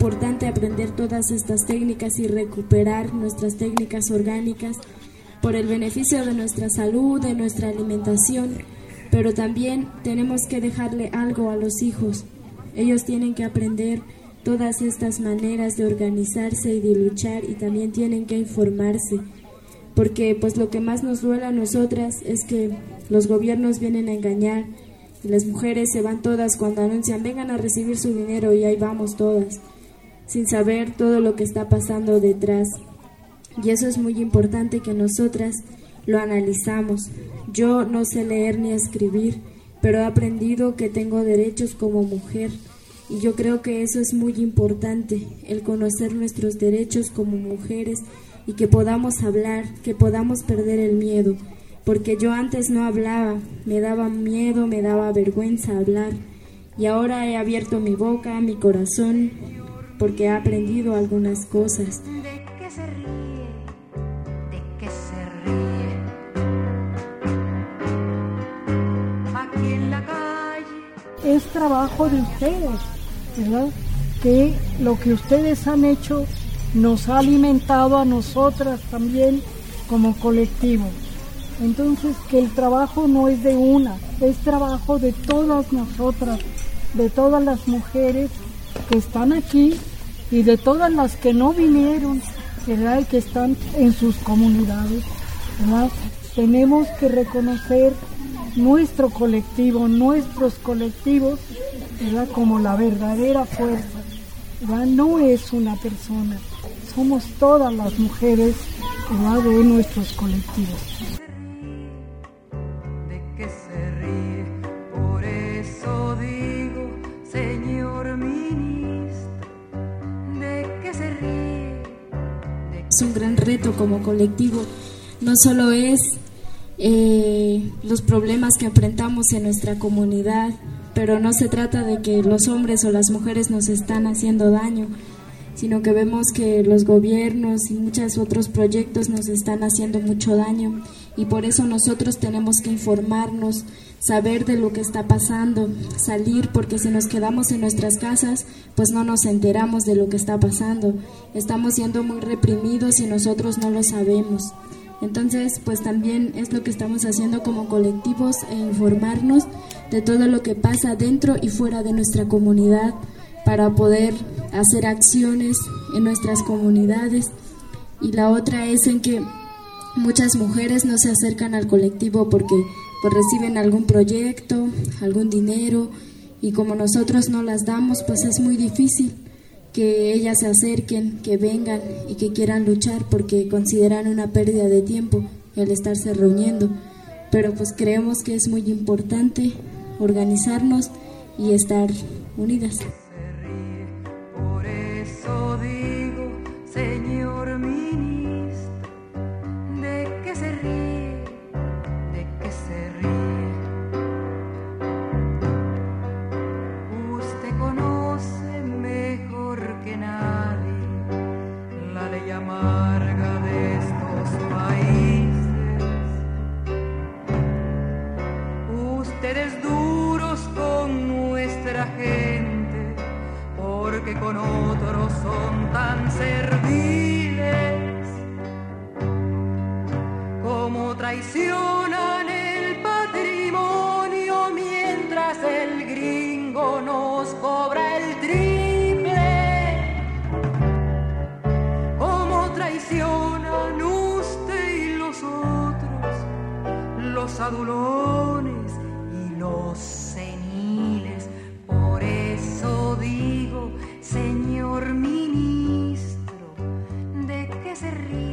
importante aprender todas estas técnicas y recuperar nuestras técnicas orgánicas por el beneficio de nuestra salud, de nuestra alimentación, pero también tenemos que dejarle algo a los hijos. Ellos tienen que aprender todas estas maneras de organizarse y de luchar, y también tienen que informarse, porque pues lo que más nos duele a nosotras es que los gobiernos vienen a engañar y las mujeres se van todas cuando anuncian vengan a recibir su dinero, y ahí vamos todas sin saber todo lo que está pasando detrás. Y eso es muy importante que nosotras lo analizamos. Yo no sé leer ni escribir, pero he aprendido que tengo derechos como mujer, y yo creo que eso es muy importante, el conocer nuestros derechos como mujeres y que podamos hablar, que podamos perder el miedo, porque yo antes no hablaba, me daba miedo, me daba vergüenza hablar, y ahora he abierto mi boca, mi corazón, porque he aprendido algunas cosas. ¿De qué se ríe? ¿De qué se ríe? Aquí en la calle. Es trabajo de ustedes, ¿verdad? Que lo que ustedes han hecho nos ha alimentado a nosotras también como colectivo. Entonces, que el trabajo no es de una, es trabajo de todas nosotras, de todas las mujeres que están aquí y de todas las que no vinieron, ¿verdad? Y que están en sus comunidades, ¿verdad? Tenemos que reconocer nuestro colectivo, nuestros colectivos, ¿verdad? Como la verdadera fuerza, ¿verdad? No es una persona, somos todas las mujeres, ¿verdad? De nuestros colectivos. ¿De qué se ríe? Por eso digo, señor ministro, ¿de qué se ríe? Es un gran reto como colectivo, no solo es los problemas que enfrentamos en nuestra comunidad, pero no se trata de que los hombres o las mujeres nos están haciendo daño, sino que vemos que los gobiernos y muchos otros proyectos nos están haciendo mucho daño, y por eso nosotros tenemos que informarnos, saber de lo que está pasando, salir, porque si nos quedamos en nuestras casas, pues no nos enteramos de lo que está pasando. Estamos siendo muy reprimidos y nosotros no lo sabemos. Entonces, pues también es lo que estamos haciendo como colectivos, informarnos de todo lo que pasa dentro y fuera de nuestra comunidad para poder hacer acciones en nuestras comunidades. Y la otra es en que muchas mujeres no se acercan al colectivo porque pues reciben algún proyecto, algún dinero, y como nosotros no las damos, pues es muy difícil que ellas se acerquen, que vengan y que quieran luchar, porque consideran una pérdida de tiempo el estarse reuniendo. Pero pues creemos que es muy importante organizarnos y estar unidas. Por eso digo, señor ministro, ¿de qué se ríe? ¿De qué se ríe? Usted conoce mejor que nadie la ley amarga de estos países. Ustedes duros con nuestra gente, porque con otros son tan serviles. Como traicionan el patrimonio mientras el gringo nos cobra el triple. Como traicionan usted y los otros, los adulones y los seniles. Por eso digo, señor ministro, ¿de qué se ríe?